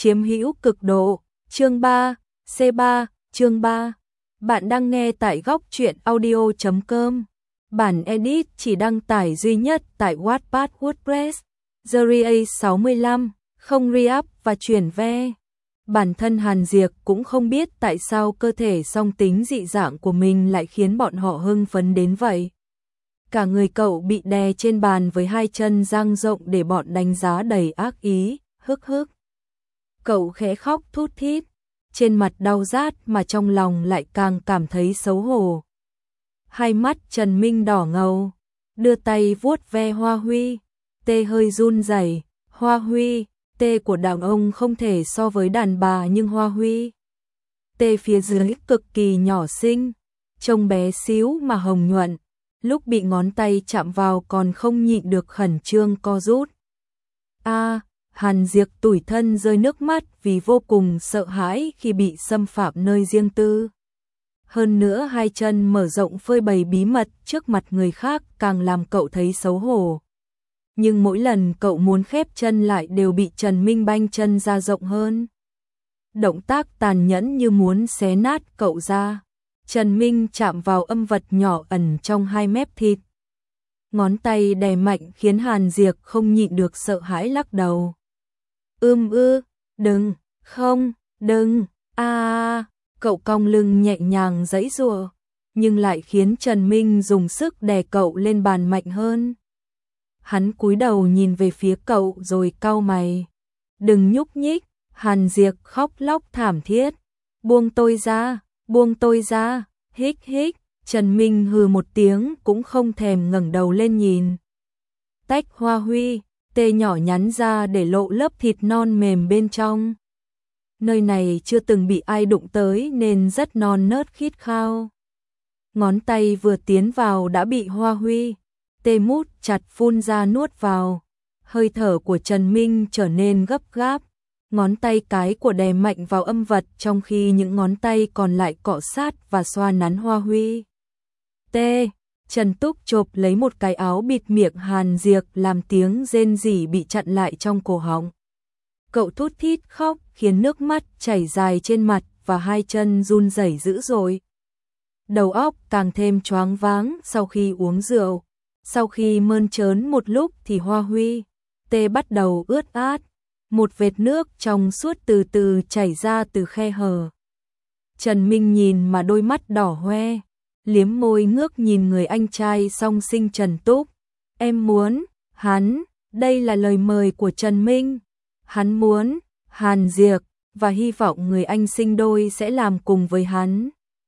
chiếm hữu cực độ. Chương 3, C3, chương 3. Bạn đang nghe tại góc truyện audio.com. Bản edit chỉ đăng tải duy nhất tại Wattpad WordPress. Series 65, không re-up và chuyển ve. Bản thân Hàn Diệc cũng không biết tại sao cơ thể song tính dị dạng của mình lại khiến bọn họ hưng phấn đến vậy. Cả người cậu bị đè trên bàn với hai chân dang rộng để bọn đánh giá đầy ác ý, hức hức. Cậu khẽ khóc thút thít, trên mặt đau rát mà trong lòng lại càng cảm thấy xấu hổ. Hai mắt Trần Minh đỏ ngầu, đưa tay vuốt ve Hoa Huy, tê hơi run rẩy. Hoa Huy, tê của đàn ông không thể so với đàn bà, nhưng Hoa Huy, tê phía dưới cực kỳ nhỏ xinh, trông bé xíu mà hồng nhuận, lúc bị ngón tay chạm vào còn không nhịn được khẩn trương co rút. Hàn Diệc tủi thân rơi nước mắt vì vô cùng sợ hãi khi bị xâm phạm nơi riêng tư. Hơn nữa hai chân mở rộng phơi bày bí mật trước mặt người khác càng làm cậu thấy xấu hổ. Nhưng mỗi lần cậu muốn khép chân lại đều bị Trần Minh banh chân ra rộng hơn. Động tác tàn nhẫn như muốn xé nát cậu ra. Trần Minh chạm vào âm vật nhỏ ẩn trong hai mép thịt. Ngón tay đè mạnh khiến Hàn Diệc không nhịn được sợ hãi lắc đầu. Đừng, không, đừng, cậu cong lưng nhẹ nhàng giãy giụa, nhưng lại khiến Trần Minh dùng sức đè cậu lên bàn mạnh hơn. Hắn cúi đầu nhìn về phía cậu rồi cau mày. Đừng nhúc nhích, Hàn Diệc khóc lóc thảm thiết. Buông tôi ra, hích hích. Trần Minh hừ một tiếng cũng không thèm ngẩng đầu lên nhìn. Tách Hoa Huy, tê nhỏ nhắn ra để lộ lớp thịt non mềm bên trong. Nơi này chưa từng bị ai đụng tới nên rất non nớt khít khao. Ngón tay vừa tiến vào đã bị Hoa Huy, tê mút chặt phun ra nuốt vào. Hơi thở của Trần Minh trở nên gấp gáp. Ngón tay cái của đè mạnh vào âm vật trong khi những ngón tay còn lại cọ sát và xoa nắn Hoa Huy. Trần Túc chộp lấy một cái áo bịt miệng Hàn Diệc làm tiếng rên rỉ bị chặn lại trong cổ họng. Cậu thút thít khóc khiến nước mắt chảy dài trên mặt và hai chân run rẩy dữ dội. Đầu óc càng thêm choáng váng sau khi uống rượu. Sau khi mơn trớn một lúc thì Hoa Huy, tê bắt đầu ướt át. Một vệt nước trong suốt từ từ chảy ra từ khe hở. Trần Minh nhìn mà đôi mắt đỏ hoe, liếm môi ngước nhìn người anh trai song sinh Trần Túc. Em muốn, đây là lời mời của Trần Minh. Hắn muốn, Hàn Diệc, và hy vọng người anh sinh đôi sẽ làm cùng với hắn.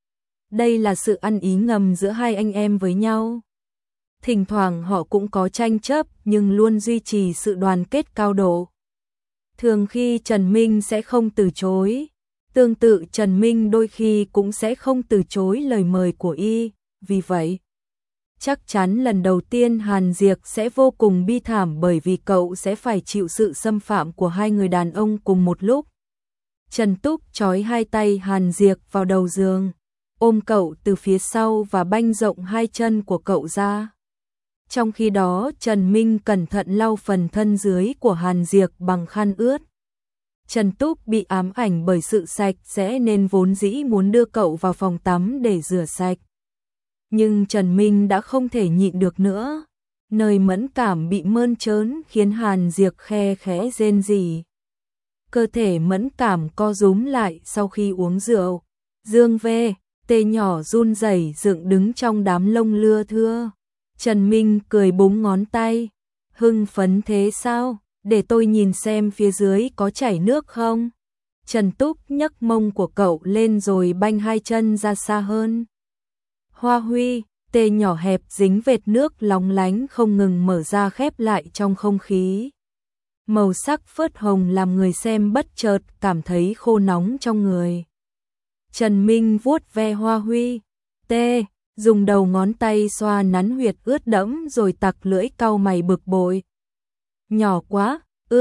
Đây là sự ăn ý ngầm giữa hai anh em với nhau. Thỉnh thoảng họ cũng có tranh chấp nhưng luôn duy trì sự đoàn kết cao độ. Thường khi Trần Minh sẽ không từ chối. Tương tự Trần Minh đôi khi cũng sẽ không từ chối lời mời của y. Vì vậy, chắc chắn lần đầu tiên Hàn Diệc sẽ vô cùng bi thảm bởi vì cậu sẽ phải chịu sự xâm phạm của hai người đàn ông cùng một lúc. Trần Túc trói hai tay Hàn Diệc vào đầu giường, ôm cậu từ phía sau và banh rộng hai chân của cậu ra. Trong khi đó Trần Minh cẩn thận lau phần thân dưới của Hàn Diệc bằng khăn ướt. Trần Túc bị ám ảnh bởi sự sạch sẽ nên vốn dĩ muốn đưa cậu vào phòng tắm để rửa sạch. Nhưng Trần Minh đã không thể nhịn được nữa. Nơi mẫn cảm bị mơn trớn khiến Hàn Diệc khe khẽ rên rỉ. Cơ thể mẫn cảm co rúm lại sau khi uống rượu. Dương ve, tê nhỏ run rẩy dựng đứng trong đám lông lưa thưa. Trần Minh cười búng ngón tay. Hưng phấn thế sao? Để tôi nhìn xem phía dưới có chảy nước không? Trần Túc nhấc mông của cậu lên rồi banh hai chân ra xa hơn. Hoa Huy, tê nhỏ hẹp dính vệt nước lóng lánh không ngừng mở ra khép lại trong không khí. Màu sắc phớt hồng làm người xem bất chợt cảm thấy khô nóng trong người. Trần Minh vuốt ve Hoa Huy, tê, dùng đầu ngón tay xoa nắn huyệt ướt đẫm rồi tặc lưỡi cau mày bực bội. Nhỏ quá,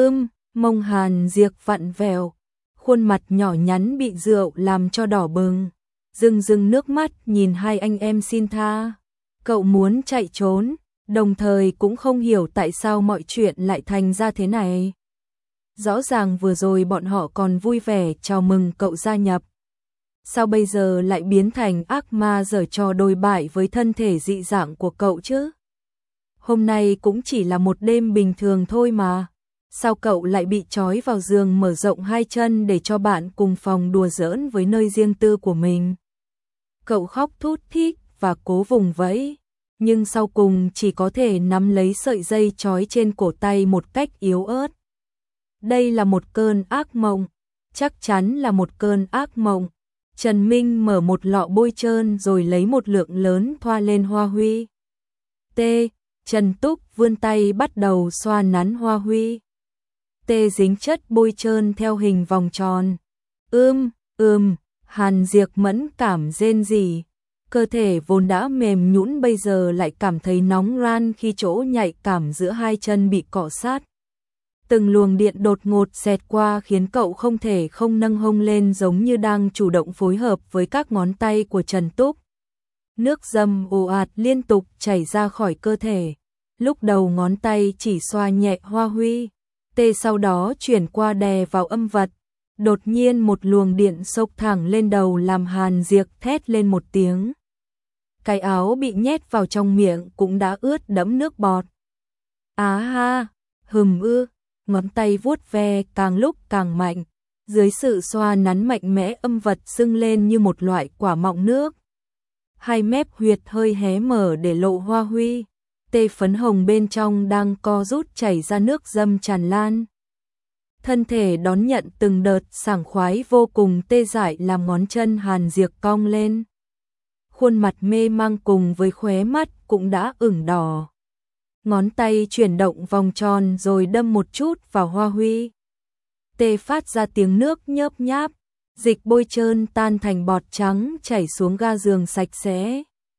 mông Hàn Diệc vặn vẹo, khuôn mặt nhỏ nhắn bị rượu làm cho đỏ bừng, rưng nước mắt nhìn hai anh em xin tha. Cậu muốn chạy trốn, đồng thời cũng không hiểu tại sao mọi chuyện lại thành ra thế này. Rõ ràng vừa rồi bọn họ còn vui vẻ chào mừng cậu gia nhập. Sao bây giờ lại biến thành ác ma giở trò đồi bại với thân thể dị dạng của cậu chứ? Hôm nay cũng chỉ là một đêm bình thường thôi mà. Sao cậu lại bị trói vào giường mở rộng hai chân để cho bạn cùng phòng đùa giỡn với nơi riêng tư của mình? Cậu khóc thút thít và cố vùng vẫy, nhưng sau cùng chỉ có thể nắm lấy sợi dây trói trên cổ tay một cách yếu ớt. Đây là một cơn ác mộng, chắc chắn là một cơn ác mộng. Trần Minh mở một lọ bôi trơn rồi lấy một lượng lớn thoa lên Hoa Huy. Trần Túc vươn tay bắt đầu xoa nắn Hoa Huy. Dính chất bôi trơn theo hình vòng tròn. Hàn Diệp mẫn cảm rên rỉ. Cơ thể vốn đã mềm nhũn bây giờ lại cảm thấy nóng ran khi chỗ nhạy cảm giữa hai chân bị cọ sát. Từng luồng điện đột ngột xẹt qua khiến cậu không thể không nâng hông lên, giống như đang chủ động phối hợp với các ngón tay của Trần Túc. Nước dâm ồ ạt liên tục chảy ra khỏi cơ thể. Lúc đầu ngón tay chỉ xoa nhẹ Hoa Huy, sau đó chuyển qua đè vào âm vật. Đột nhiên một luồng điện xộc thẳng lên đầu làm Hàn Diệp thét lên một tiếng. Cái áo bị nhét vào trong miệng cũng đã ướt đẫm nước bọt. Á ha, ngón tay vuốt ve càng lúc càng mạnh. Dưới sự xoa nắn mạnh mẽ, âm vật sưng lên như một loại quả mọng nước. Hai mép huyệt hơi hé mở để lộ Hoa Huy. Phấn hồng bên trong đang co rút chảy ra nước dâm tràn lan. Thân thể đón nhận từng đợt sảng khoái vô cùng tê dại làm ngón chân Hàn Diệp cong lên. Khuôn mặt mê mang cùng với khóe mắt cũng đã ửng đỏ. Ngón tay chuyển động vòng tròn rồi đâm một chút vào Hoa Huy. Phát ra tiếng nước nhớp nháp, dịch bôi trơn tan thành bọt trắng chảy xuống ga giường sạch sẽ.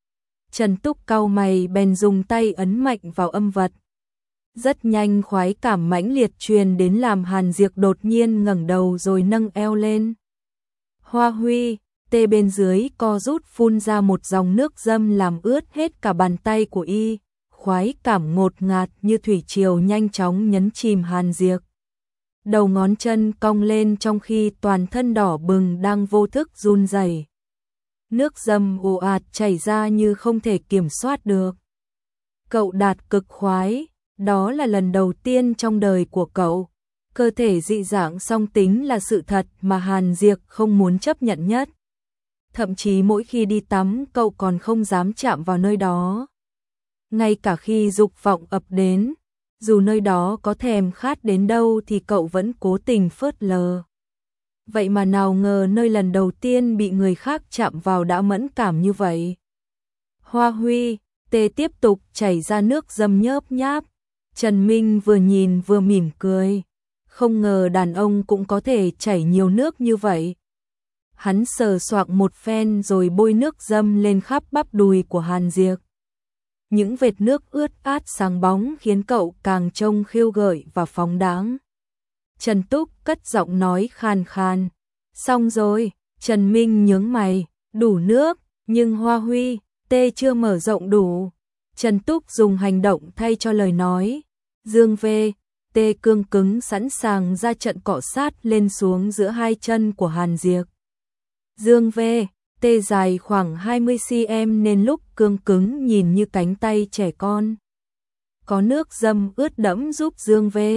Trần Túc cau mày bèn dùng tay ấn mạnh vào âm vật. Rất nhanh khoái cảm mãnh liệt truyền đến làm Hàn Diệp đột nhiên ngẩng đầu rồi nâng eo lên. Hoa Huy, bên dưới co rút phun ra một dòng nước dâm làm ướt hết cả bàn tay của y. Khoái cảm ngột ngạt như thủy triều nhanh chóng nhấn chìm Hàn Diệp. Đầu ngón chân cong lên trong khi toàn thân đỏ bừng đang vô thức run rẩy. Nước dâm ồ ạt chảy ra như không thể kiểm soát được. Cậu đạt cực khoái, đó là lần đầu tiên trong đời của cậu. Cơ thể dị dạng song tính là sự thật mà Hàn Diệp không muốn chấp nhận nhất. Thậm chí mỗi khi đi tắm cậu còn không dám chạm vào nơi đó. Ngay cả khi dục vọng ập đến, dù nơi đó có thèm khát đến đâu thì cậu vẫn cố tình phớt lờ. Vậy mà nào ngờ nơi lần đầu tiên bị người khác chạm vào đã mẫn cảm như vậy. Hoa Huy, tiếp tục chảy ra nước dâm nhớp nháp. Trần Minh vừa nhìn vừa mỉm cười. Không ngờ đàn ông cũng có thể chảy nhiều nước như vậy. Hắn sờ soạng một phen rồi bôi nước dâm lên khắp bắp đùi của Hàn Diệp. Những vệt nước ướt át sáng bóng khiến cậu càng trông khiêu gợi và phóng đáng. Trần Túc cất giọng nói khàn khàn. Xong rồi, Trần Minh nhướng mày, đủ nước, nhưng Hoa Huy, chưa mở rộng đủ. Trần Túc dùng hành động thay cho lời nói. Dương V, cương cứng sẵn sàng ra trận cọ sát lên xuống giữa hai chân của Hàn Diệp. Dương V, dài khoảng 20 cm nên lúc cương cứng nhìn như cánh tay trẻ con. Có nước dâm ướt đẫm giúp Dương V,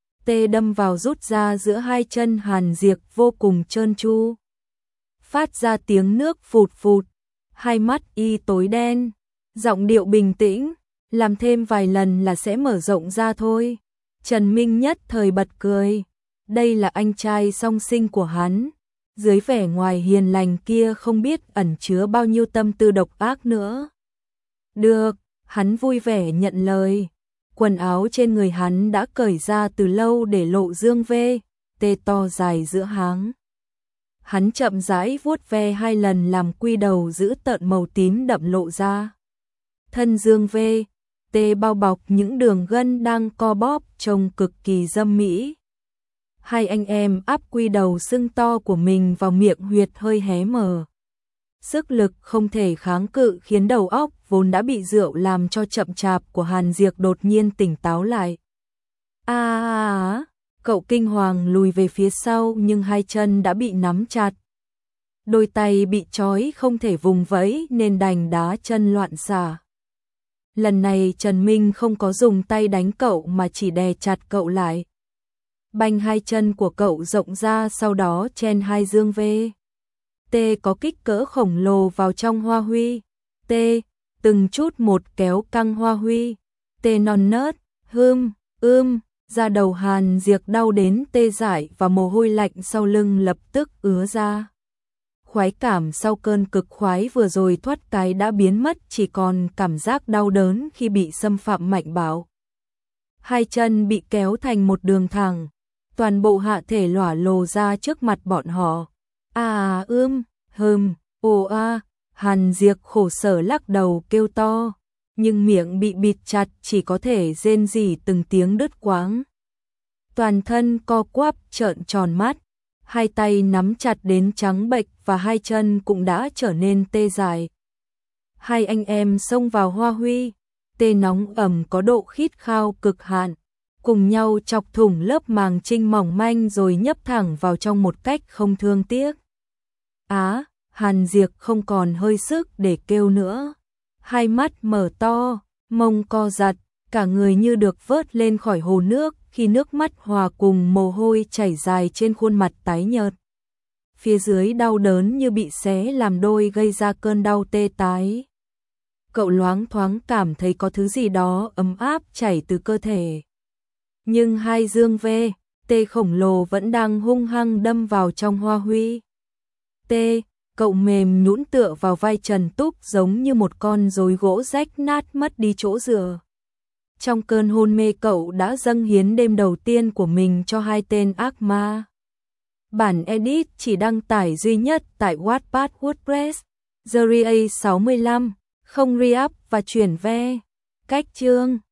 đâm vào rút ra giữa hai chân Hàn Diệp vô cùng trơn tru. Phát ra tiếng nước phụt phụt, hai mắt y tối đen, giọng điệu bình tĩnh, làm thêm vài lần là sẽ mở rộng ra thôi. Trần Minh nhất thời bật cười, đây là anh trai song sinh của hắn. Dưới vẻ ngoài hiền lành kia không biết ẩn chứa bao nhiêu tâm tư độc ác nữa. Được, hắn vui vẻ nhận lời. Quần áo trên người hắn đã cởi ra từ lâu để lộ Dương V, to dài giữa háng. Hắn chậm rãi vuốt ve hai lần làm quy đầu giữ tợn màu tím đậm lộ ra. Thân Dương V, bao bọc những đường gân đang co bóp trông cực kỳ dâm mỹ. Hai anh em áp quy đầu sưng to của mình vào miệng huyệt hơi hé mở. Sức lực không thể kháng cự khiến đầu óc vốn đã bị rượu làm cho chậm chạp của Hàn Diệp đột nhiên tỉnh táo lại. Cậu kinh hoàng lùi về phía sau nhưng hai chân đã bị nắm chặt. Đôi tay bị trói không thể vùng vẫy nên đành đá chân loạn xạ. Lần này Trần Minh không có dùng tay đánh cậu mà chỉ đè chặt cậu lại. Bành hai chân của cậu rộng ra sau đó chen hai dương về. T có kích cỡ khổng lồ vào trong hoa huy. T từng chút một kéo căng hoa huy. T non nớt, da đầu Hàn Diệp đau đến tê dại và mồ hôi lạnh sau lưng lập tức ứa ra. Khoái cảm sau cơn cực khoái vừa rồi thoát cái đã biến mất, chỉ còn cảm giác đau đớn khi bị xâm phạm mạnh bạo. Hai chân bị kéo thành một đường thẳng, toàn bộ hạ thể lỏa lồ ra trước mặt bọn họ. Hàn Diệp khổ sở lắc đầu kêu to, nhưng miệng bị bịt chặt chỉ có thể rên rỉ từng tiếng đứt quãng. Toàn thân co quắp trợn tròn mắt, hai tay nắm chặt đến trắng bệch và hai chân cũng đã trở nên tê dại. Hai anh em xông vào hoa huy, tê nóng ẩm có độ khít khao cực hạn, cùng nhau chọc thủng lớp màng trinh mỏng manh rồi nhấp thẳng vào trong một cách không thương tiếc. Hàn Diệp không còn hơi sức để kêu nữa. Hai mắt mở to, mông co giật, cả người như được vớt lên khỏi hồ nước khi nước mắt hòa cùng mồ hôi chảy dài trên khuôn mặt tái nhợt. Phía dưới đau đớn như bị xé làm đôi gây ra cơn đau tê tái. Cậu loáng thoáng cảm thấy có thứ gì đó ấm áp chảy từ cơ thể. Nhưng hai dương V, T khổng lồ vẫn đang hung hăng đâm vào trong hoa huy. T, cậu mềm nhũn tựa vào vai Trần Túc giống như một con rối gỗ rách nát mất đi chỗ dựa. Trong cơn hôn mê cậu đã dâng hiến đêm đầu tiên của mình cho hai tên ác ma. Bản edit chỉ đăng tải duy nhất tại Wattpad WordPress, Series 65, không re-up và chuyển ve. Cách chương